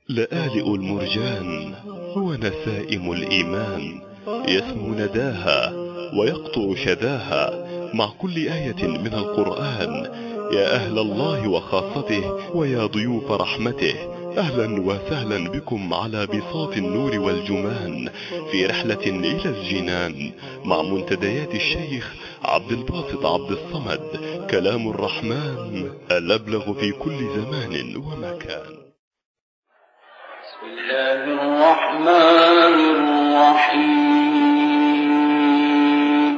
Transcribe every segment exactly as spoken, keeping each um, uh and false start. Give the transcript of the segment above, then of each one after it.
لآلئ المرجان هو نسائم الإيمان، يسمو نداها ويقطع شذاها مع كل آية من القرآن. يا أهل الله وخاصته ويا ضيوف رحمته، أهلا وسهلا بكم على بساط النور والجمان في رحلة إلى الجنان مع منتديات الشيخ عبد الباسط عبد الصمد. كلام الرحمن الأبلغ في كل زمان ومكان. بسم الله الرحمن الرحيم.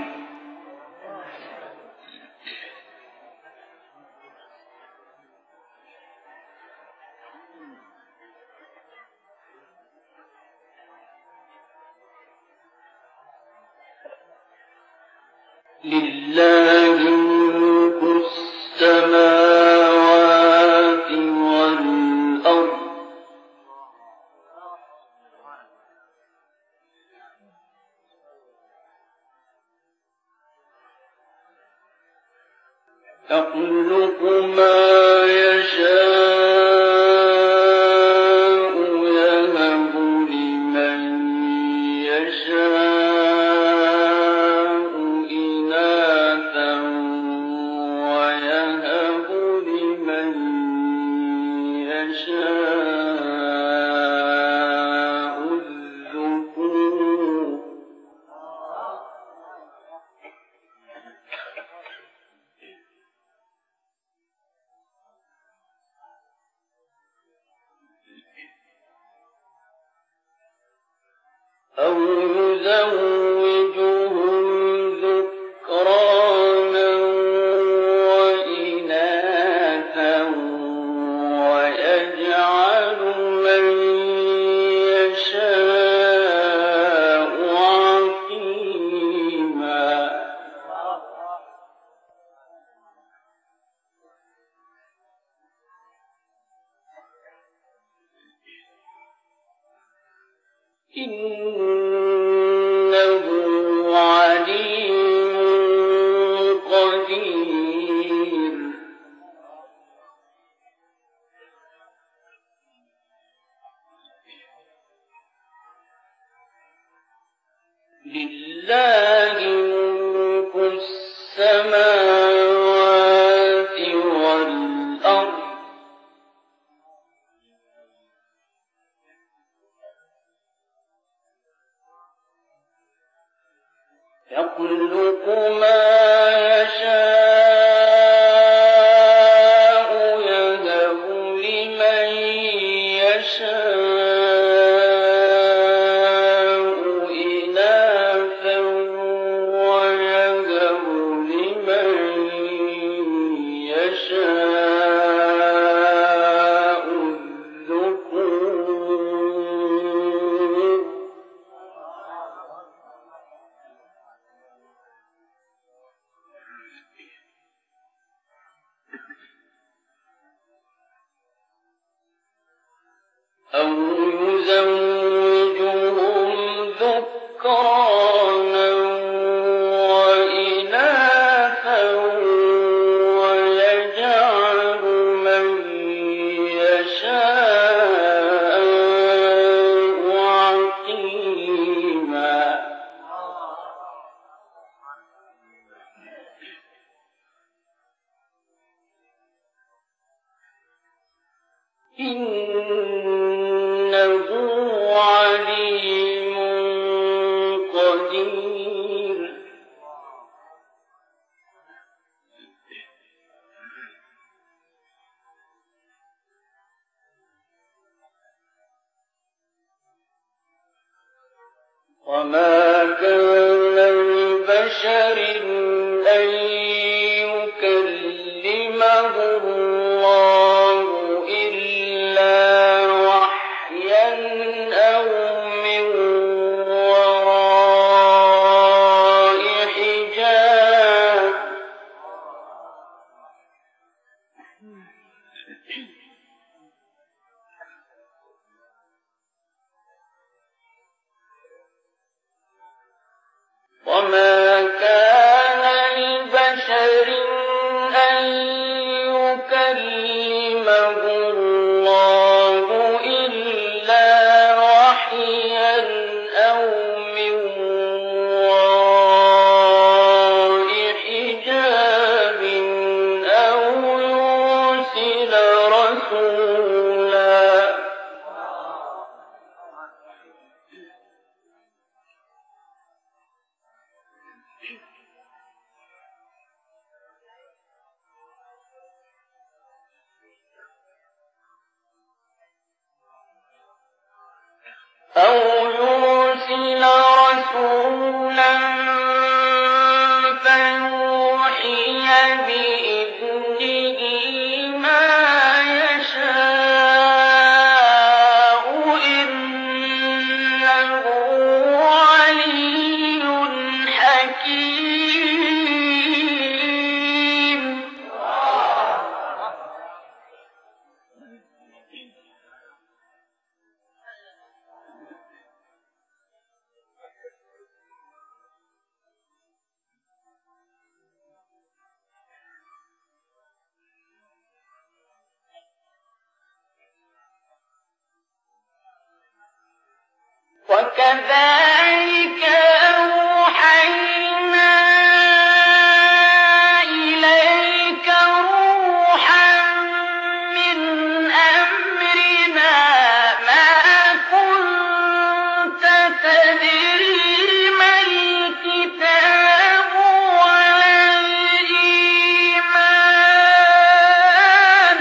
لله ملك السماوات والأرض يخلق ما يشاء يهب لمن يشاء إناثا ويهب لمن يشاء الذكور. أو يزوجهم ذكرانا وإناثا ويجعل من يشاء عقيما. إنه عليم قدير. لله ملك السماوات والأرض يخلق ما يشاء يهب لمن يشاء إناثا ويهب لمن يشاء الذكور. أو يزوجهم ذكرانا وإناثا ويجعل من يشاء عقيما. إنه عليم قدير. وما كان لبشر أن يكلمه الله إلا وحيا أو من وراء حجاب. وما كان لبشر كذلك أوحينا إليك روحا من أمرنا ما كنت تدري ما الكتاب ولا الإيمان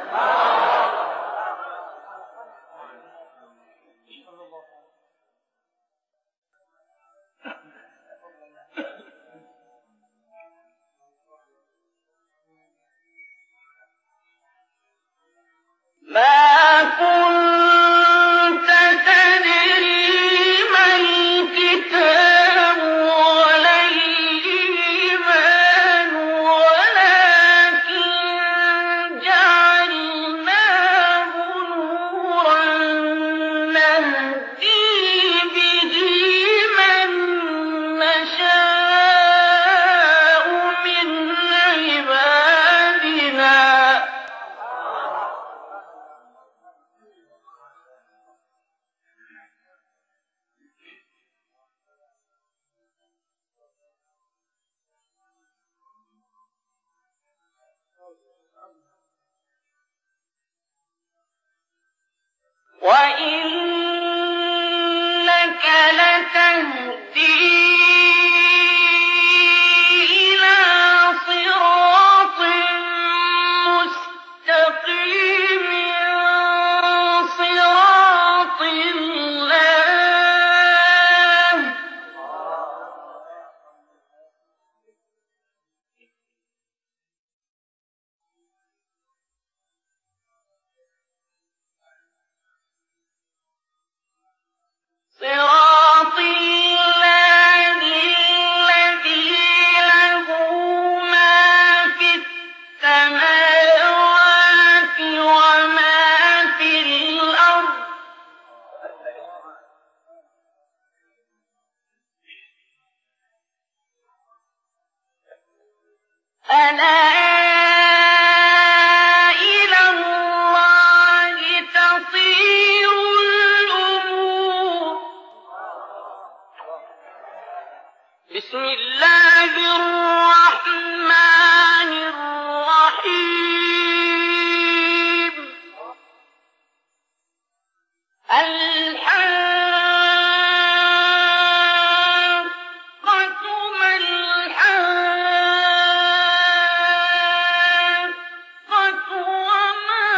ما كنت تدري ما الكتاب ولا الإيمان ولكن جعلناه نورا نهدي به من نشاء من عبادنا وإنك لتهدي إلى صراط مستقيم صراط الله صراط الله الذي له ما في السماوات وما في الأرض ألا إلى الله تصير الأمور بسم الله الرحمن الرحيم الحاقة ما الحاقة وما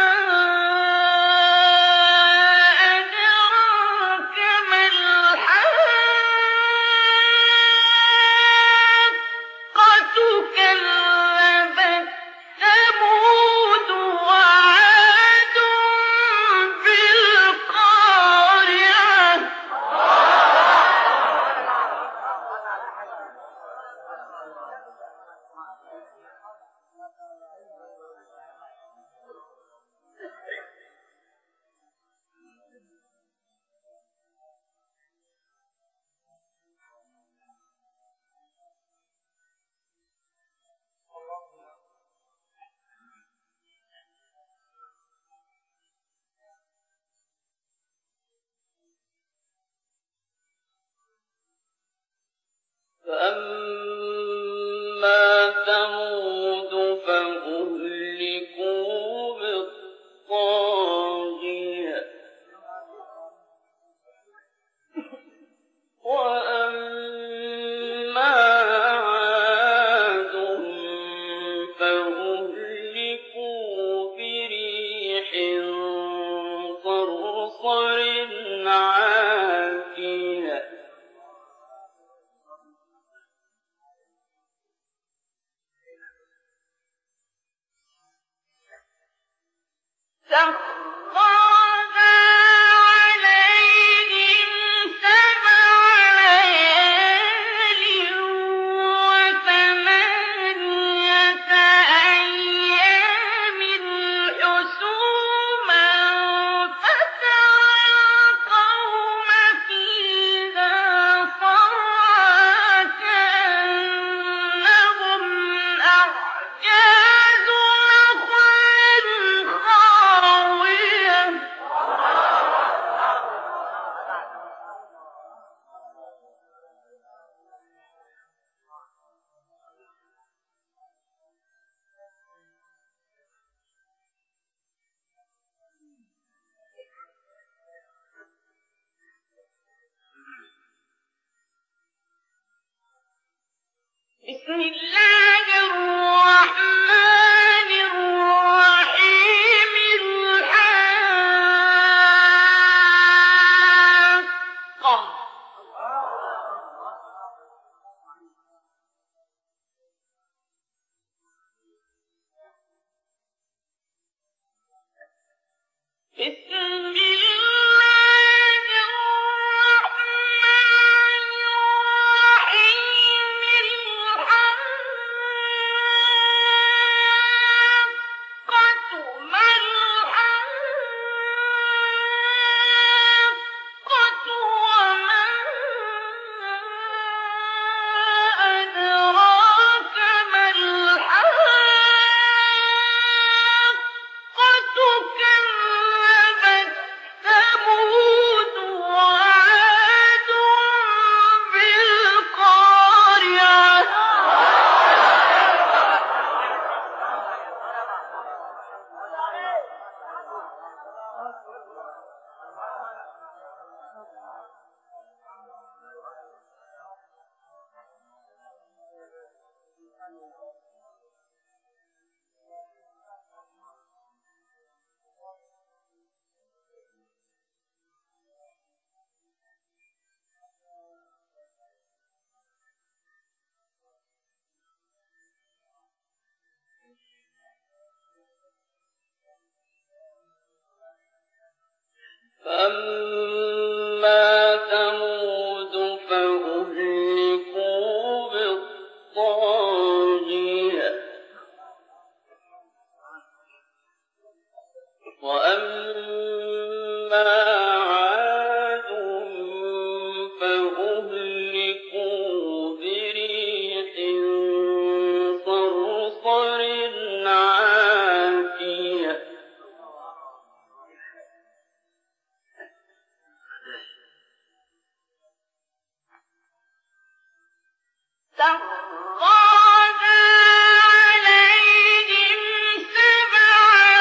أدراك ما الحاقة كذبت ثمود وعاد بالقارعة فأما ثمود فأهلكوا بالطاغية وأما عاد فأهلكوا بريح صرصر عاتية بسم الله الرحمن الرحيم الحاقة بسم الله الرحمن الرحيم الحاقة ما الحاقة وما أدراك ما الحاقة كذبت ثمود وعاد بالقارعة فأما ثمود فأهلكوا بالطاغية وأما عاد فأهلكوا بريح صرصر عاتية سخرها عليهم سبع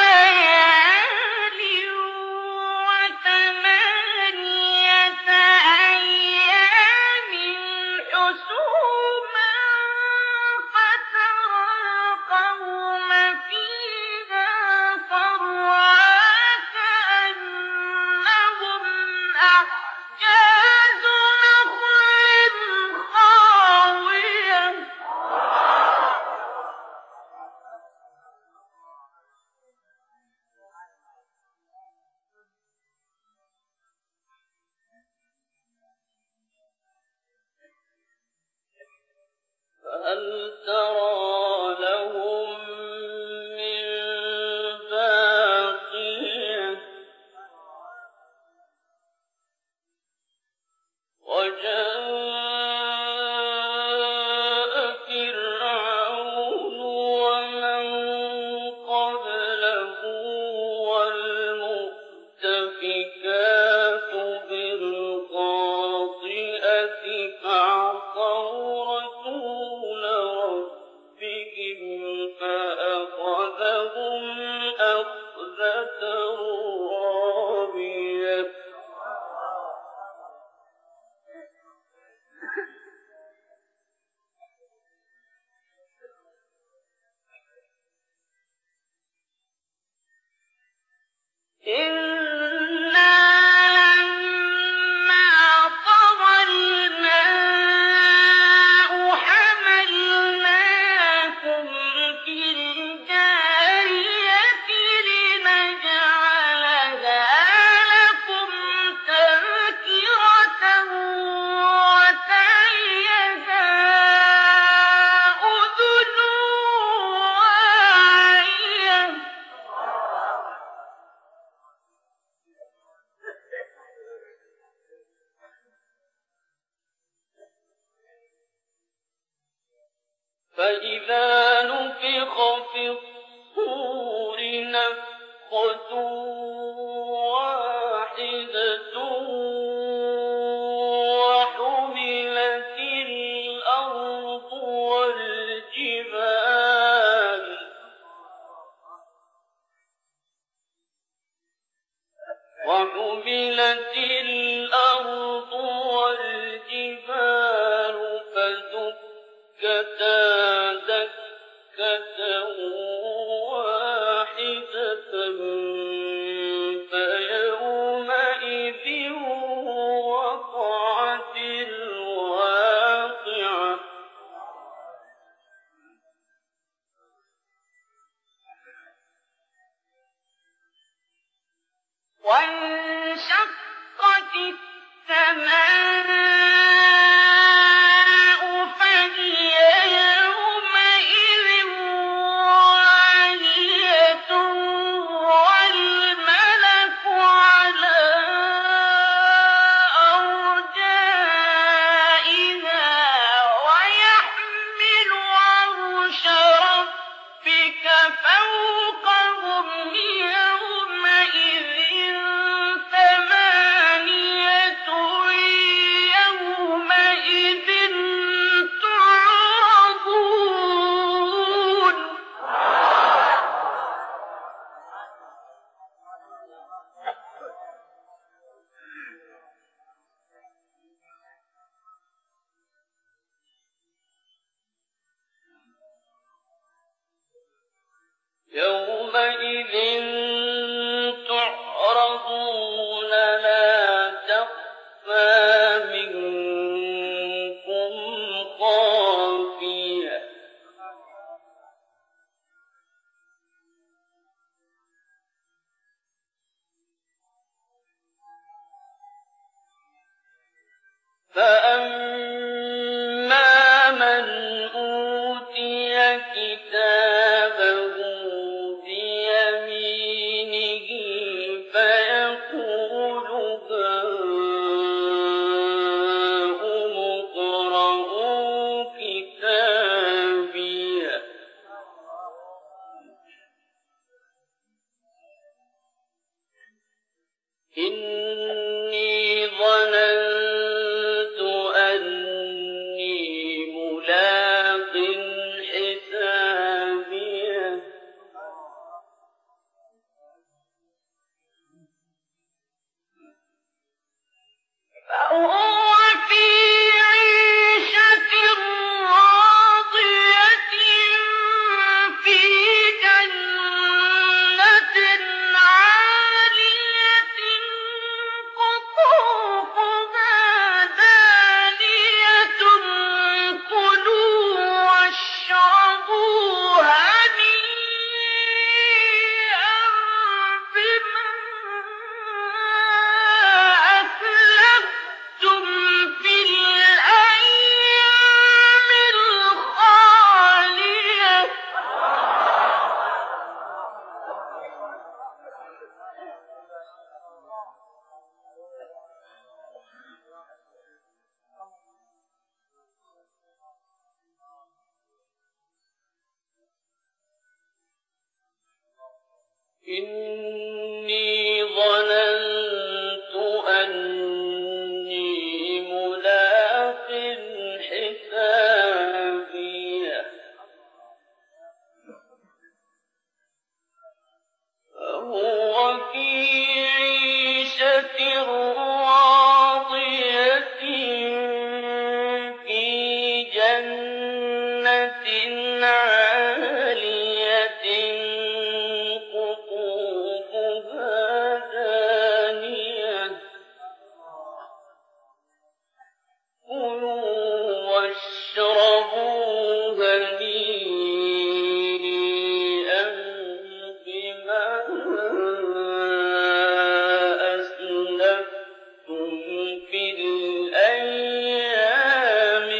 ليال وثمانية أيام حسوما فترى القوم فيها صرعى كأنهم أعجاز نخل خاوية فهل ترى لهم من باقية وجاء فرعون ومن قبله والمؤتفكات بالخاطئة فعصوا رسول ربهم فأخذهم أخذة رابية إنا لما طغى الماء حملناكم في الجارية لنجعلها لكم تذكرة وتعيها أذن واعية فإذا نفخ في الصور نفخة واحدة وحملت الأرض والجبال وحملت الأرض والجبال فدكتا دكة واحدة فيومئذ وقعت الواقعة وانشقت السماء فهي يومئذ واهية والملك على أرجائها ويحمل عرش ربك فوقهم يومئذ ثمانية يومئذ تعرضون يومئذ تعرضون لا تخفى منكم خافية فأما من أوتي كتابه بيمينه فيقول هاؤم اقرءوا كتابيه إني ظننت أني ملاق حسابيه فهو في عيشة راضية في جنة عالية قطوفها دانية كلوا واشربوا هنيئا بما أسلفتم في الأيام الخالية إني ظننت أني ملاق حسابيه فهو في عيشة راضية في جنة عالية قطوفها دانية كلوا واشربوا هنيئا بما أسلفتم في الأيام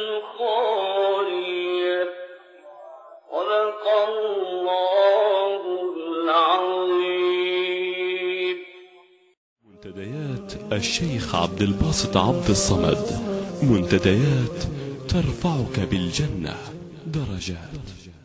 الخالية صدق الله العظيم. منتديات الشيخ عبد الباسط عبد الصمد، منتديات ترفعك بالجنة درجات.